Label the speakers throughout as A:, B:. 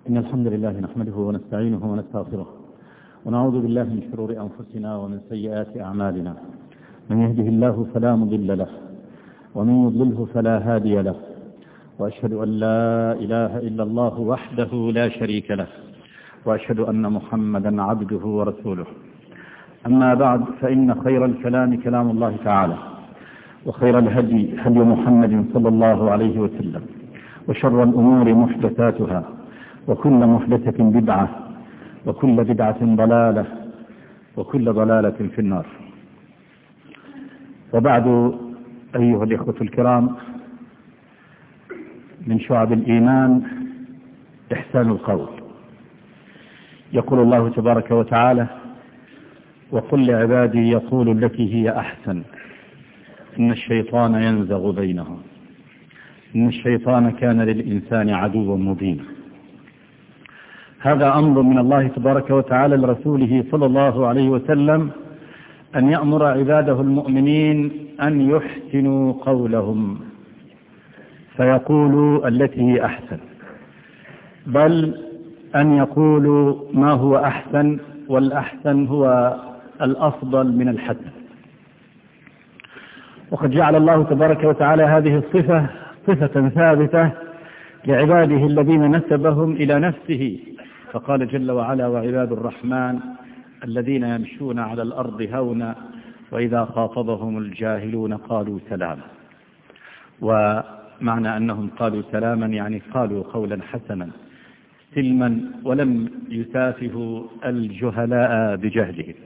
A: إن الحمد لله نحمده ونستعينه ونستغفره ونعوذ بالله من شرور أنفسنا ومن سيئات أعمالنا. من يهده الله فلا مضل له ومن يضلله فلا هادي له، وأشهد أن لا إله إلا الله وحده لا شريك له، وأشهد أن محمدا عبده ورسوله. أما بعد، فإن خير الكلام كلام الله تعالى، وخير الهدي هدي محمد صلى الله عليه وسلم، وشر الأمور محدثاتها، وكل محدثة بدعة، وكل بدعة ضلالة، وكل ضلالة في النار. وبعد، أيها الإخوة الكرام، من شعب الإيمان إحسان القول. يقول الله تبارك وتعالى: وقل لعبادي يقول التي هي أحسن إن الشيطان ينزغ بينهم إن الشيطان كان للإنسان عدوا مبينا. هذا أمر من الله تبارك وتعالى لرسوله صلى الله عليه وسلم أن يأمر عباده المؤمنين أن يحسنوا قولهم فيقولوا التي هي أحسن، بل أن يقولوا ما هو أحسن، والأحسن هو الأفضل من الحسن. وقد جعل الله تبارك وتعالى هذه الصفة صفة ثابتة لعباده الذين نسبهم إلى نفسه، فقال جل وعلا: وعباد الرحمن الذين يمشون على الأرض هونا وإذا خاطبهم الجاهلون قالوا سلاما. ومعنى أنهم قالوا سلاما يعني قالوا قولا حسنا سلما، ولم يسافهوا الجهلاء بجهلهم.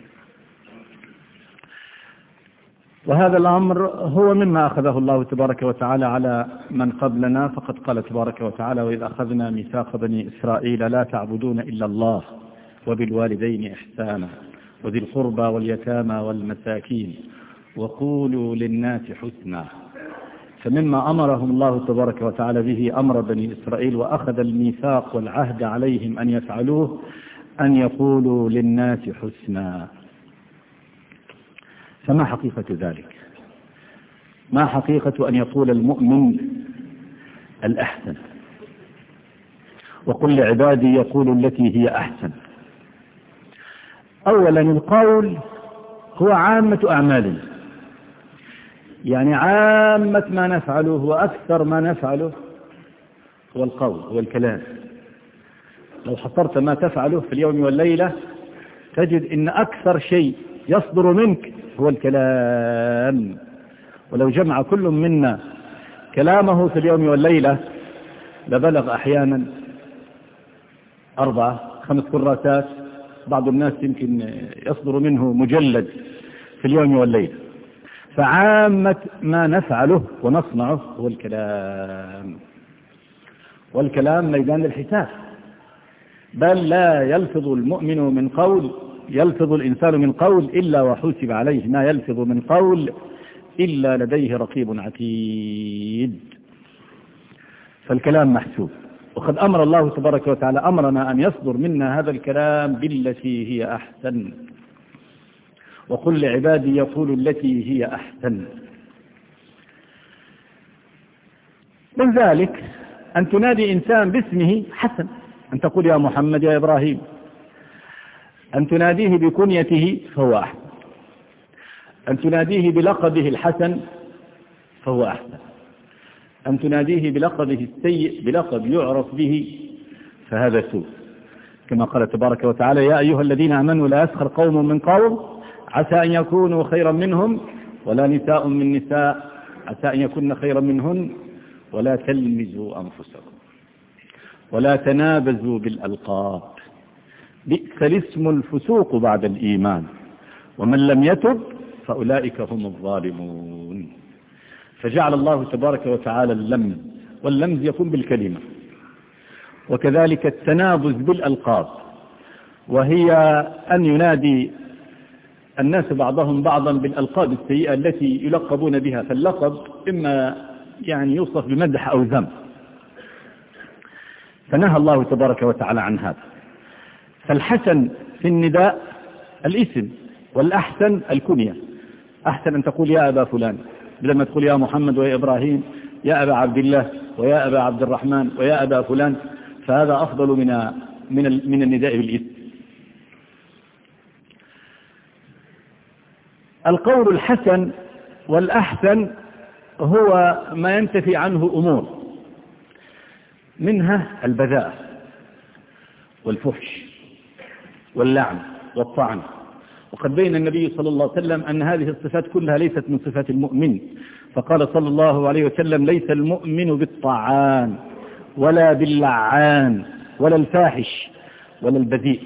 A: وهذا الأمر هو مما أخذه الله تبارك وتعالى على من قبلنا، فقد قال تبارك وتعالى: وإذ أخذنا ميثاق بني إسرائيل لا تعبدون إلا الله وبالوالدين إحسانا وذي القربى واليتامى والمساكين وقولوا للناس حسنا. فمما أمرهم الله تبارك وتعالى به أمر بني إسرائيل وأخذ الميثاق والعهد عليهم أن يفعلوه، أن يقولوا للناس حسنا. فما حقيقة ذلك؟ ما حقيقة أن يقول المؤمن الأحسن؟ وقل لعبادي يقول التي هي أحسن. أولا، القول هو عامة أعمالنا، يعني عامة ما نفعله وأكثر ما نفعله هو القول، هو الكلام. لو حصرت ما تفعله في اليوم والليلة تجد إن أكثر شيء يصدر منك هو الكلام. ولو جمع كل منا كلامه في اليوم والليلة لبلغ أحيانا 4-5 كراسات، بعض الناس يمكن يصدر منه مجلد في اليوم والليلة. فعامة ما نفعله ونصنعه هو الكلام، والكلام ميدان الحساب. بل لا يلفظ المؤمن من قول، يلفظ الإنسان من قول إلا وحسب عليه، ما يلفظ من قول إلا لديه رقيب عتيد. فالكلام محسوب، وقد أمر الله تبارك وتعالى أمرنا أن يصدر منا هذا الكلام بالتي هي أحسن. وقل لعبادي يقول التي هي أحسن. من ذلك أن تنادي إنسان باسمه حسن، أن تقول يا محمد يا إبراهيم. أن تناديه بكنيته فهو أحسن، أن تناديه بلقبه الحسن فهو أحسن، أن تناديه بلقبه السيء بلقب يعرف به فهذا سوء. كما قال تبارك وتعالى: يا أيها الذين آمنوا لا يسخر قوم من قوم عسى أن يكونوا خيرا منهم ولا نساء من نساء عسى أن يكون خيرا منهن ولا تلمزوا أنفسكم ولا تنابزوا بالألقاب بئس الاسم الفسوق بعد الإيمان ومن لم يتب فأولئك هم الظالمون. فجعل الله تبارك وتعالى اللمز، واللمز يكون بالكلمة، وكذلك التنابز بالألقاب، وهي أن ينادي الناس بعضهم بعضا بالألقاب السيئة التي يلقبون بها. فاللقب إما يعني يوصف بمدح أو ذم، فنهى الله تبارك وتعالى عن هذا. فالحسن في النداء الاسم، والأحسن الكنية. أحسن أن تقول يا أبا فلان، لما تقول يا محمد ويا إبراهيم، يا أبا عبد الله ويا أبا عبد الرحمن ويا أبا فلان، فهذا أفضل من النداء بالإثم. القول الحسن والأحسن هو ما ينتفي عنه أمور، منها البذاءة والفحش واللعن والطعن. وقد بين النبي صلى الله عليه وسلم أن هذه الصفات كلها ليست من صفات المؤمن، فقال صلى الله عليه وسلم: ليس المؤمن بالطعان ولا باللعان ولا الفاحش ولا البذيء.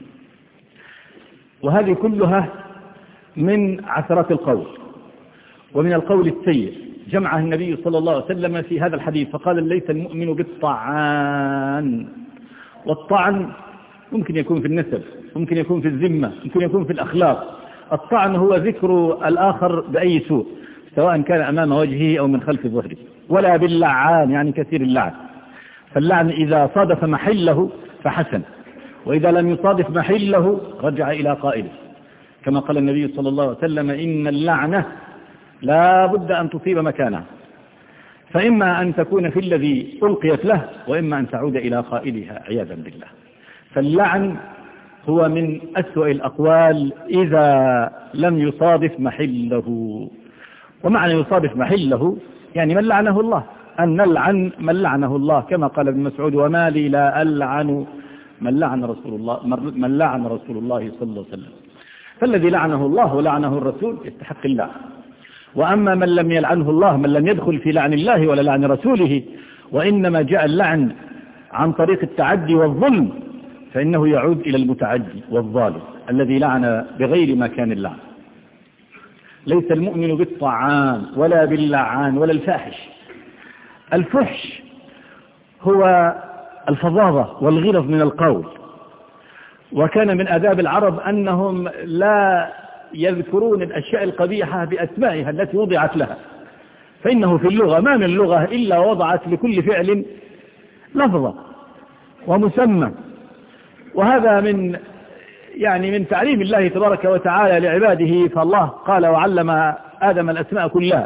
A: وهذه كلها من عثرات القول ومن القول السيء، جمعها النبي صلى الله عليه وسلم في هذا الحديث فقال: ليس المؤمن بالطعان. والطعن ممكن يكون في النسب، ممكن يكون في الذمة، ممكن يكون في الأخلاق. الطعن هو ذكر الآخر بأي سوء، سواء كان أمام وجهه أو من خلف ظهره. ولا باللعان يعني كثير اللعن، فاللعن إذا صادف محله فحسن، وإذا لم يصادف محله رجع إلى قائله، كما قال النبي صلى الله عليه وسلم: إن اللعنة لا بد أن تصيب مكانها، فإما أن تكون في الذي ألقيت له، وإما أن تعود إلى قائلها عياذا بالله. فاللعن هو من أسوأ الأقوال إذا لم يصادف محله. ومعنى يصادف محله يعني من لعنه الله، أن نلعن من لعنه الله، كما قال ابن مسعود: وما لي لا ألعن من لعن رسول الله صلى الله عليه وسلم. فالذي لعنه الله ولعنه الرسول يستحق اللعن. وأما من لم يلعنه الله، من لم يدخل في لعن الله ولا لعن رسوله، وإنما جاء اللعن عن طريق التعدي والظلم، فإنه يعود إلى المتعدي والظالم الذي لعن بغير ما كان اللعن. ليس المؤمن بالطعان ولا باللعان ولا الفاحش. الفحش هو الفظاظة والغلظ من القول، وكان من آداب العرب أنهم لا يذكرون الأشياء القبيحة بأسمائها التي وضعت لها، فإنه في اللغة ما من لغة إلا وضعت لكل فعل لفظة ومسمى. وهذا من تعليم الله تبارك وتعالى لعباده، فالله قال: وعلم آدم الأسماء كلها.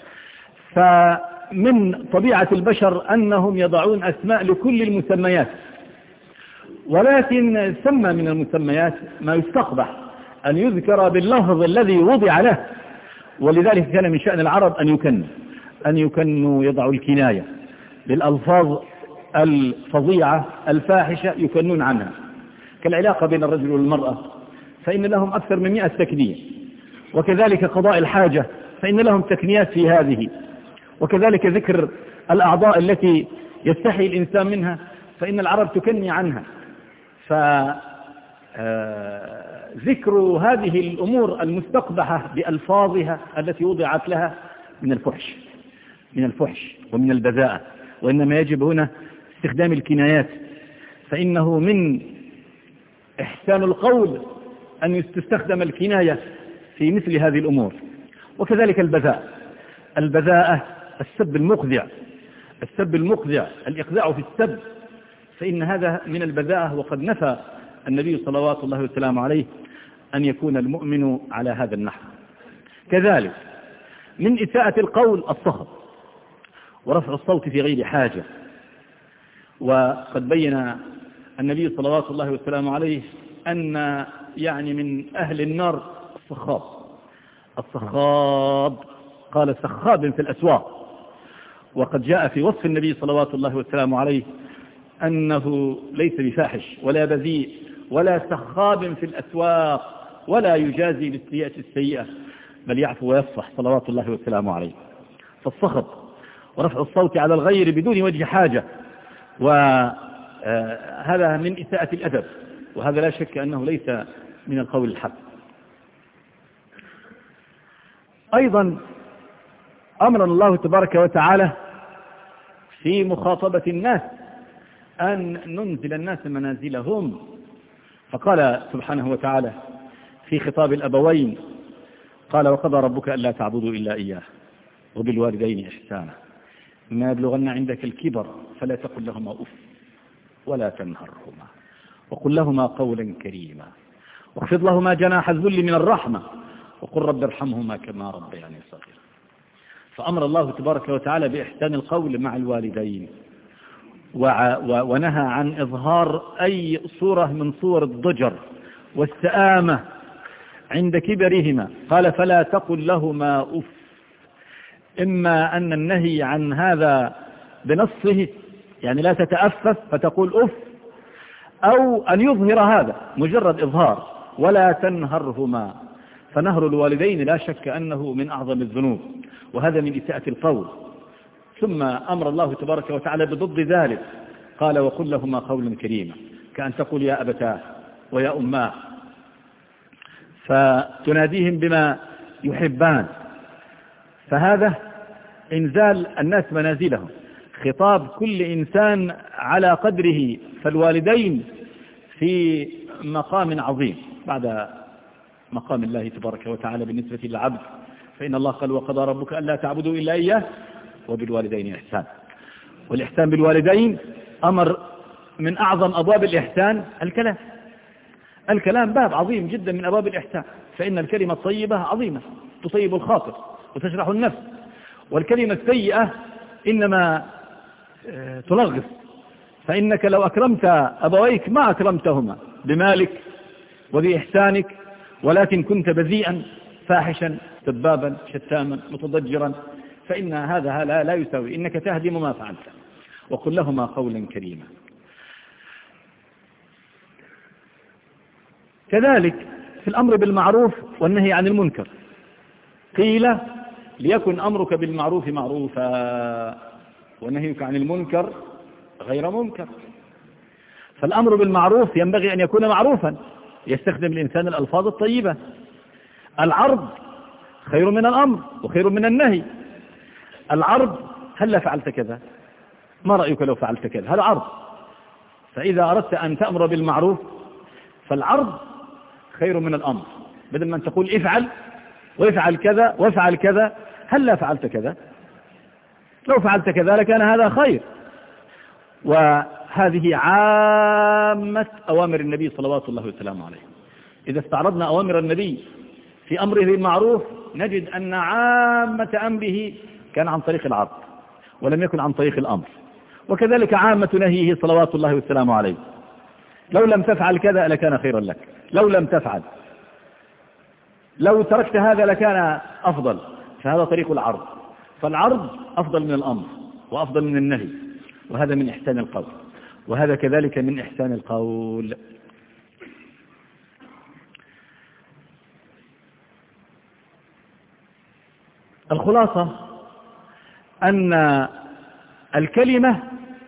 A: فمن طبيعة البشر أنهم يضعون أسماء لكل المسميات، ولكن سمى من المسميات ما يستقبح أن يذكر باللفظ الذي وضع له. ولذلك كان من شأن العرب أن يكنوا يضعوا الكناية بالألفاظ الفظيعة الفاحشة، يكنون عنها، كالعلاقة بين الرجل والمرأة فإن لهم أكثر من 100 تكنية، وكذلك قضاء الحاجة فإن لهم تكنيات في هذه، وكذلك ذكر الأعضاء التي يستحي الإنسان منها فإن العرب تكني عنها. فذكر هذه الأمور المستقبحة بألفاظها التي وضعت لها من الفحش ومن البذاءة. وإنما يجب هنا استخدام الكنايات، فإنه من إحسان القول أن تستخدم الكناية في مثل هذه الأمور. وكذلك البذاءة السب المخذع، الإخذاع في السب، فإن هذا من البذاءة. وقد نفى النبي صلوات الله وسلامه عليه أن يكون المؤمن على هذا النحو. كذلك من إساءة القول الصخب ورفع الصوت في غير حاجة. وقد بين النبي صلوات الله وسلامه عليه أن من أهل النار الصخاب، قال: سخاب في الأسواق. وقد جاء في وصف النبي صلوات الله وسلامه عليه أنه ليس بفاحش ولا بذيء ولا سخاب في الأسواق، ولا يجازي بالسيئة السيئة، بل يعفو ويصفح صلوات الله وسلامه عليه. فالصخب ورفع الصوت على الغير بدون وجه حاجة، وهذا من إساءة الأدب، وهذا لا شك أنه ليس من القول الحق. أيضا أمرنا الله تبارك وتعالى في مخاطبة الناس أن ننزل الناس منازلهم، فقال سبحانه وتعالى في خطاب الأبوين: قال: وقضى ربك ألا تعبدوا إلا إياه وبالوالدين إحسانا إما يبلغن عندك الكبر فلا تقل لهما أف ولا تنهرهما وقل لهما قولا كريما واخفض لهما جناح الذل من الرحمة وقل رب ارحمهما كما ربياني صغيرا. فأمر الله تبارك وتعالى بإحسان القول مع الوالدين، ونهى عن إظهار أي صورة من صور الضجر والسآمة عند كبرهما. قال فلا تقل لهما أف. إما أن النهي عن هذا بنصه يعني لا تتأفف فتقول أف، أو أن يظهر هذا مجرد إظهار ولا تنهرهما. فنهر الوالدين لا شك أنه من أعظم الذنوب، وهذا من إساءة القول. ثم أمر الله تبارك وتعالى بضد ذلك، قال وقل لهما قولا كريما، كأن تقول يا أبتاه ويا أماه، فتناديهم بما يحبان. فهذا إنزال الناس منازلهم، خطاب كل إنسان على قدره. فالوالدين في مقام عظيم بعد مقام الله تبارك وتعالى بالنسبة للعبد، فإن الله قال وقضى ربك ألا تعبدوا إلا إياه وبالوالدين إحسان. والإحسان بالوالدين أمر من أعظم أبواب الإحسان. الكلام باب عظيم جدا من أبواب الإحسان، فإن الكلمة الطيبة عظيمة تصيب الخاطر وتشرح النفس، والكلمة السيئة إنما تلغص. فإنك لو أكرمت أبويك ما أكرمتهما بمالك وبإحسانك، ولكن كنت بذيئا فاحشا سبابا شتاما متضجرا، فإن هذا لا يساوي، إنك تهدم ما فعلت. وقل لهما قولا كريما. كذلك في الأمر بالمعروف والنهي عن المنكر، قيل ليكن أمرك بالمعروف معروفا ونهيك عن المنكر غير منكر. فالأمر بالمعروف ينبغي أن يكون معروفا، يستخدم الإنسان الألفاظ الطيبة. العرض خير من الأمر وخير من النهي. العرض هل فعلت كذا، ما رأيك لو فعلت كذا، هذا عرض. فإذا أردت أن تأمر بالمعروف فالعرض خير من الأمر، بدل ما أن تقول افعل وافعل كذا وافعل كذا، هل لا فعلت كذا، لو فعلت كذا لكان هذا خير. وهذه عامة أوامر النبي صلوات الله وسلامه عليه. إذا استعرضنا أوامر النبي في أمره بالمعروف نجد أن عامة أمره كان عن طريق العرض ولم يكن عن طريق الأمر. وكذلك عامة نهيه صلوات الله وسلامه عليه، لو لم تفعل كذا لكان خيرا لك، لو لم تفعل، لو تركت هذا لكان أفضل. فهذا طريق العرض، فالعرض أفضل من الأمر وأفضل من النهي، وهذا من إحسان القول، وهذا كذلك من إحسان القول. الخلاصة أن الكلمة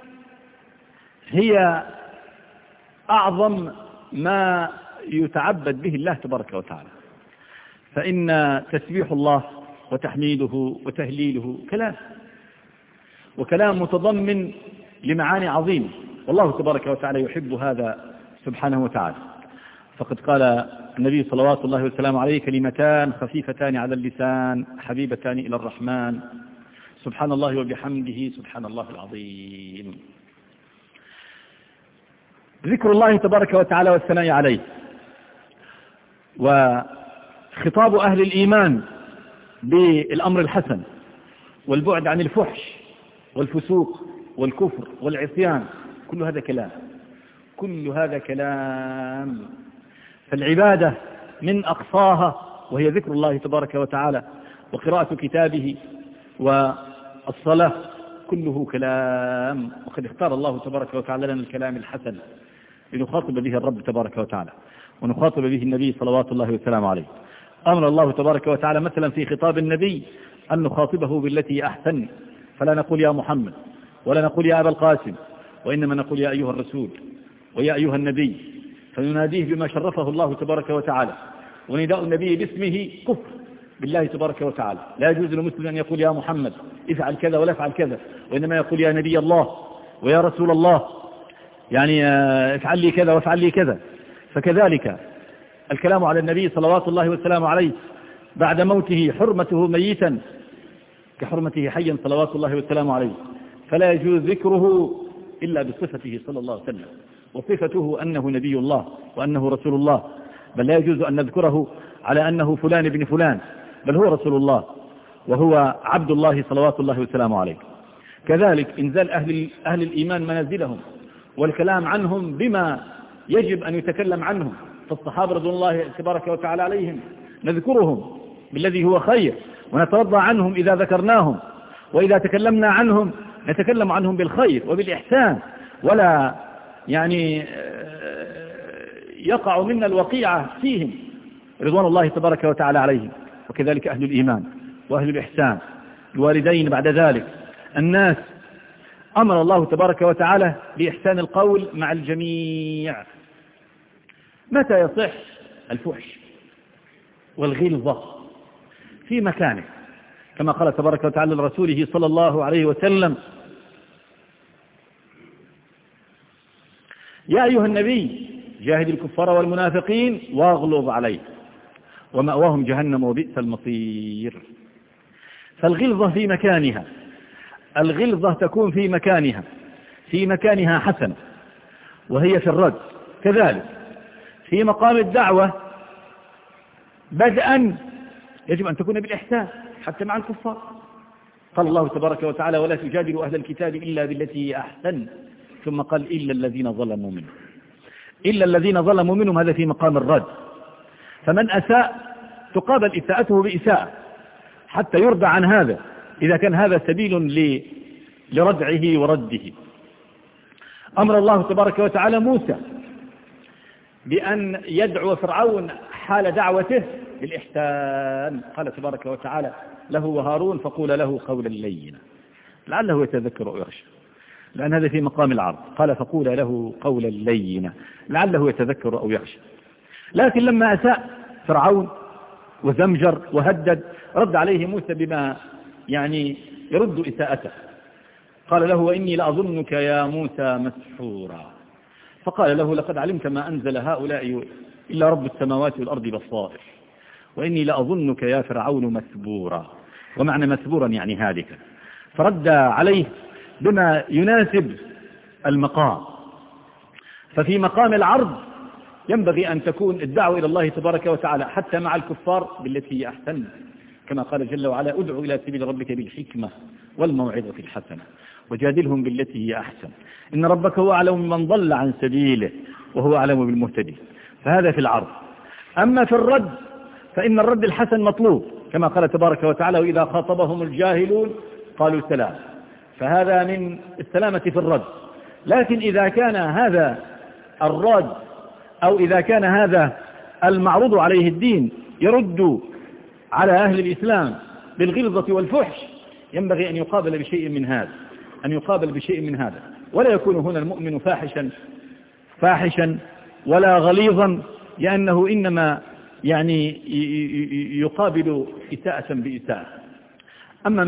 A: هي أعظم ما يتعبد به الله تبارك وتعالى، فإن تسبيح الله وتحميده وتهليله كلام، وكلام متضمن لمعاني عظيمة، والله تبارك وتعالى يحب هذا سبحانه وتعالى. فقد قال النبي صلوات الله وسلامه عليه كلمتان خفيفتان على اللسان حبيبتان إلى الرحمن سبحان الله وبحمده سبحان الله العظيم. ذكر الله تبارك وتعالى والثناء عليه، وخطاب أهل الإيمان بالأمر الحسن والبعد عن الفحش والفسوق والكفر والعصيان، كل هذا كلام، كل هذا كلام. فالعبادة من أقصاها وهي ذكر الله تبارك وتعالى وقراءة كتابه والصلاة، كله كلام. وقد اختار الله تبارك وتعالى لنا الكلام الحسن لنخاطب به الرب تبارك وتعالى ونخاطب به النبي صلوات الله وسلامه عليه. أمر الله تبارك وتعالى مثلا في خطاب النبي أن نخاطبه بالتي أحسن، فلا نقول يا محمد ولا نقول يا أبا القاسم، وإنما نقول يا أيها الرسول ويا أيها النبي، فنناديه بما شرفه الله تبارك وتعالى. ونداء النبي باسمه كفر بالله تبارك وتعالى، لا يجوز للمسلم أن يقول يا محمد افعل كذا ولا افعل كذا، وإنما يقول يا نبي الله ويا رسول الله، يعني افعل لي كذا وافعل لي كذا. فكذلك الكلام على النبي صلوات الله وسلامه عليه بعد موته حرمته ميتا كحرمته حيا صلوات الله وسلامه عليه، فلا يجوز ذكره إلا بصفته صلى الله عليه وسلم، وصفته أنه نبي الله وأنه رسول الله، بل لا يجوز أن نذكره على أنه فلان ابن فلان، بل هو رسول الله وهو عبد الله صلوات الله وسلامه عليه. كذلك إنزال أهل الإيمان منازلهم والكلام عنهم بما يجب أن يتكلم عنهم. فالصحابة رضوان الله تبارك وتعالى عليهم نذكرهم بالذي هو خير، ونترضى عنهم إذا ذكرناهم، وإذا تكلمنا عنهم نتكلم عنهم بالخير وبالإحسان، ولا يعني يقع منا الوقيعة فيهم رضوان الله تبارك وتعالى عليهم. وكذلك أهل الإيمان وأهل الإحسان، الوالدين بعد ذلك، الناس، أمر الله تبارك وتعالى بإحسان القول مع الجميع. متى يصح الفحش والغلظة؟ في مكانه، كما قال تبارك وتعالى لرسوله صلى الله عليه وسلم: يا أيها النبي جاهد الكفار والمنافقين واغلظ عليهم ومأواهم جهنم وبئس المصير. فالغلظة في مكانها، الغلظة تكون في مكانها حسنة، وهي في الرد. كذلك في مقام الدعوة بدءا يجب أن تكون بالإحسان حتى مع الكفار. قال الله تبارك وتعالى: ولا تجادلوا أهل الكتاب إلا بالتي هي أحسن، ثم قال: إلا الذين ظلموا منهم. إلا الذين ظلموا منهم، هذا في مقام الرد. فمن أساء تقابل إساءته بإساءة حتى يرضى عن هذا، إذا كان هذا سبيل لردعه ورده. أمر الله تبارك وتعالى موسى بأن يدعو فرعون حال دعوته بالإحسان. قال تبارك وتعالى له وهارون: فقول له قولا لينا لعله يتذكر أو يخشى، لأن هذا في مقام العرض. قال: فقول له قولا لينا لعله يتذكر أو يخشى. لكن لما أساء فرعون وزمجر وهدد، رد عليه موسى بما يعني يرد إساءته. قال له: وإني لأظنك يا موسى مسحورا. فقال له: لقد علمت ما أنزل هؤلاء إلا رب السماوات والأرض بصائر، وإني لأظنك يا فرعون مسبورا. ومعنى مسبورا يعني هالكا. فرد عليه بما يناسب المقام. ففي مقام العرض ينبغي أن تكون الدعوة إلى الله تبارك وتعالى حتى مع الكفار بالتي هي أحسن، كما قال جل وعلا: ادعو إلى سبيل ربك بالحكمة والموعظة الحسنة وجادلهم بالتي هي أحسن، إن ربك هو أعلم من ضل عن سبيله وهو أعلم بالمهتدين. فهذا في العرض. أما في الرد فإن الرد الحسن مطلوب، كما قال تبارك وتعالى: وإذا خاطبهم الجاهلون قالوا سلام. فهذا من السلامة في الرد. لكن إذا كان هذا الرد أو إذا كان هذا المعروض عليه الدين يرد على أهل الإسلام بالغلظة والفحش، ينبغي أن يقابل بشيء من هذا، ولا يكون هنا المؤمن فاحشا ولا غليظا، لأنه إنما يعني يقابل إساءة بإساءة. أما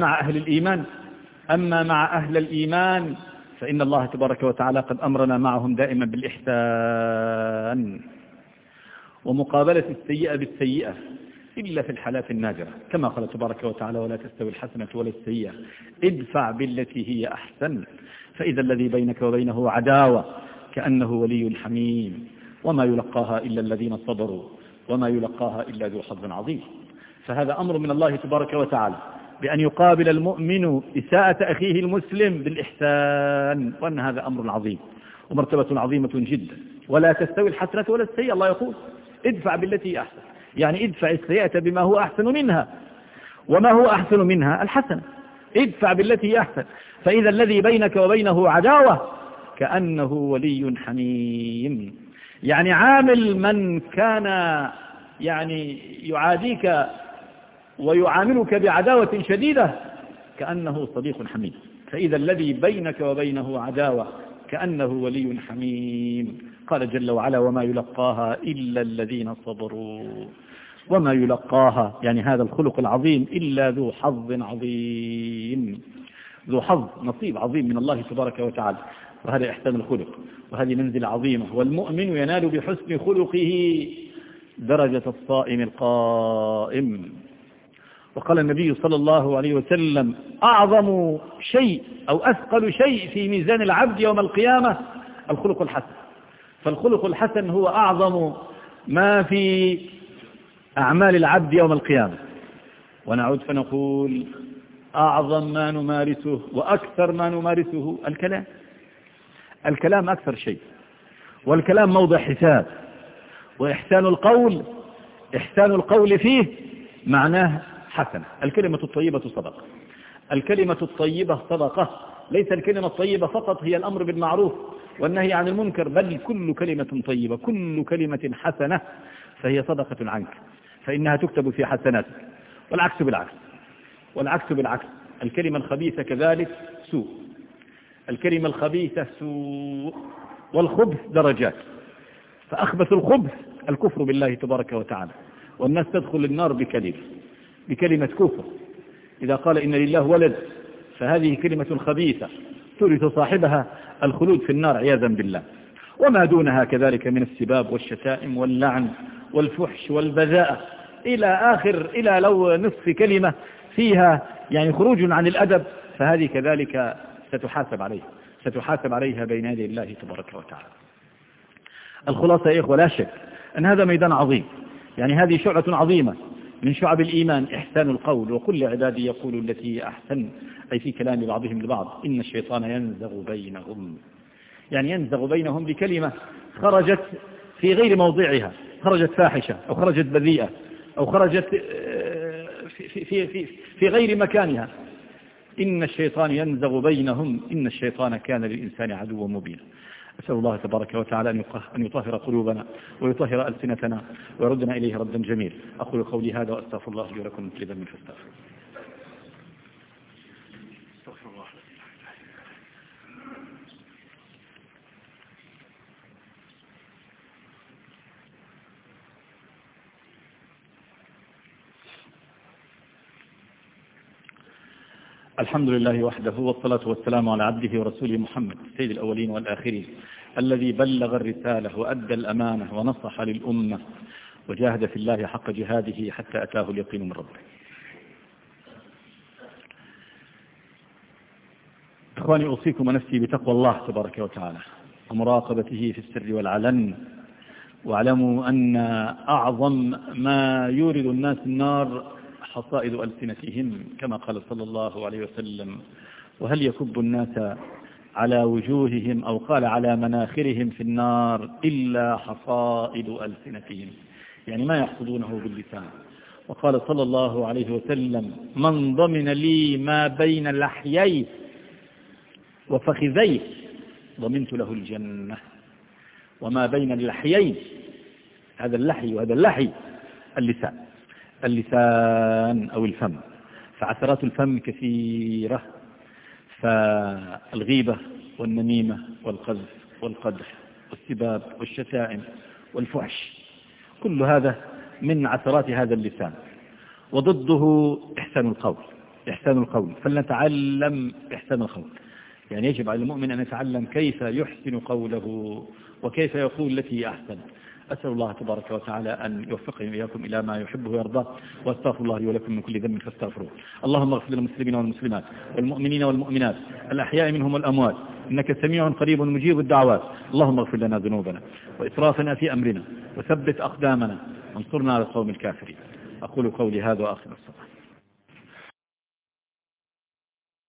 A: مع أهل الإيمان فإن الله تبارك وتعالى قد أمرنا معهم دائما بالإحسان ومقابلة السيئة بالسيئة إلا في الحالات النادرة، كما قال تبارك وتعالى: ولا تستوي الحسنة ولا السيئة ادفع بالتي هي أحسن فإذا الذي بينك وبينه عداوة كأنه ولي حميم وما يلقاها إلا الذين صبروا وما يلقاها إلا ذو حظ عظيم. فهذا أمر من الله تبارك وتعالى بأن يقابل المؤمن إساءة أخيه المسلم بالإحسان، وأن هذا أمر عظيم ومرتبة عظيمة جدا. ولا تستوي الحسنة ولا السيئة، الله يقول: ادفع بالتي أحسن، يعني ادفع السيئة بما هو أحسن منها، وما هو أحسن منها الحسن. ادفع بالتي أحسن فإذا الذي بينك وبينه عداوة كأنه ولي حميم، يعني عامل من كان يعني يعاديك ويعاملك بعداوة شديدة كأنه صديق حميم. فإذا الذي بينك وبينه عداوة كأنه ولي حميم. قال جل وعلا: وما يلقاها إلا الذين صبروا. وما يلقاها يعني هذا الخلق العظيم إلا ذو حظ عظيم، ذو حظ نصيب عظيم من الله تبارك وتعالى. وهذا إحسان الخلق، وهذه منزلة عظيمة. والمؤمن ينال بحسن خلقه درجة الصائم القائم. وقال النبي صلى الله عليه وسلم: أعظم شيء أو أثقل شيء في ميزان العبد يوم القيامة الخلق الحسن. فالخلق الحسن هو أعظم ما في أعمال العبد يوم القيامة. ونعود فنقول: أعظم ما نمارسه وأكثر ما نمارسه الكلام أكثر شيء، والكلام موضع حساب. وإحسان القول فيه معناه حسنة. الكلمة الطيبة صدقة. الكلمة الطيبة صدقة. ليس الكلمة الطيبة فقط هي الأمر بالمعروف والنهي عن المنكر، بل كل كلمة طيبة، كل كلمة حسنة فهي صدقة عنك، فإنها تكتب في حسناتك. والعكس بالعكس. الكلمة الخبيثة كذلك سوء. الكلمة الخبيثة سوء، والخبث درجات. فأخبث الخبث الكفر بالله تبارك وتعالى، والناس تدخل النار بكلمة كفر. إذا قال إن لله ولد فهذه كلمة خبيثة تورث صاحبها الخلود في النار عياذا بالله. وما دونها كذلك من السباب والشتائم واللعن والفحش والبذاءة إلى لو نصف كلمة فيها يعني خروج عن الأدب، فهذه كذلك ستحاسب عليها بين يدي الله تبارك وتعالى. الخلاصة يا إخوة، لا شك أن هذا ميدان عظيم، يعني هذه شعبة عظيمة من شعب الإيمان، إحسان القول. وكل عبادي يقول التي هي أحسن، أي في كلام بعضهم لبعض. إن الشيطان ينزغ بينهم، يعني ينزغ بينهم بكلمة خرجت في غير موضعها، خرجت فاحشة أو خرجت بذيئة أو خرجت في غير مكانها. إن الشيطان ينزغ بينهم، إن الشيطان كان للإنسان عدوا مبينا. أسأل الله تبارك وتعالى أن يطهر قلوبنا ويطهر ألسنتنا ويردنا إليه ردا جميل. أقول قولي هذا وأستغفر الله لي ولكم من كل ذنب فاستغفروه. الحمد لله وحده، والصلاة والسلام على عبده ورسوله محمد سيد الأولين والآخرين، الذي بلغ الرسالة وأدى الأمانة ونصح للأمة وجاهد في الله حق جهاده حتى أتاه اليقين من ربه. إخواني، أوصيكم ونفسي بتقوى الله تبارك وتعالى ومراقبته في السر والعلن. واعلموا أن أعظم ما يورد الناس النار حصائد ألسنتهم، كما قال صلى الله عليه وسلم: وهل يكب الناس على وجوههم أو قال على مناخرهم في النار إلا حصائد ألسنتهم، يعني ما يحصدونه باللسان. وقال صلى الله عليه وسلم: من ضمن لي ما بين لحييه وفخذيه ضمنت له الجنة. وما بين اللحيين، هذا اللحي وهذا اللحي، اللسان أو الفم، فعثرات الفم كثيرة، فالغيبة والنميمة والقذف والقدح والسباب والشتائم والفحش، كل هذا من عثرات هذا اللسان. وضده إحسان القول. فلنتعلم إحسان القول، يعني يجب على المؤمن أن يتعلم كيف يحسن قوله وكيف يقول التي أحسن. أسأل الله تبارك وتعالى أن يوفقني وإياكم إلى ما يحبه ويرضاه، وأستغفر الله لي ولكم من كل ذنب فاستغفروه. اللهم اغفر للمسلمين والمسلمات والمؤمنين والمؤمنات الأحياء منهم والأموات، إنك سميع قريب مجيب الدعوات. اللهم اغفر لنا ذنوبنا وإسرافنا في أمرنا وثبت أقدامنا وانصرنا على القوم الكافرين. أقول قولي هذا وآخر الصلاة.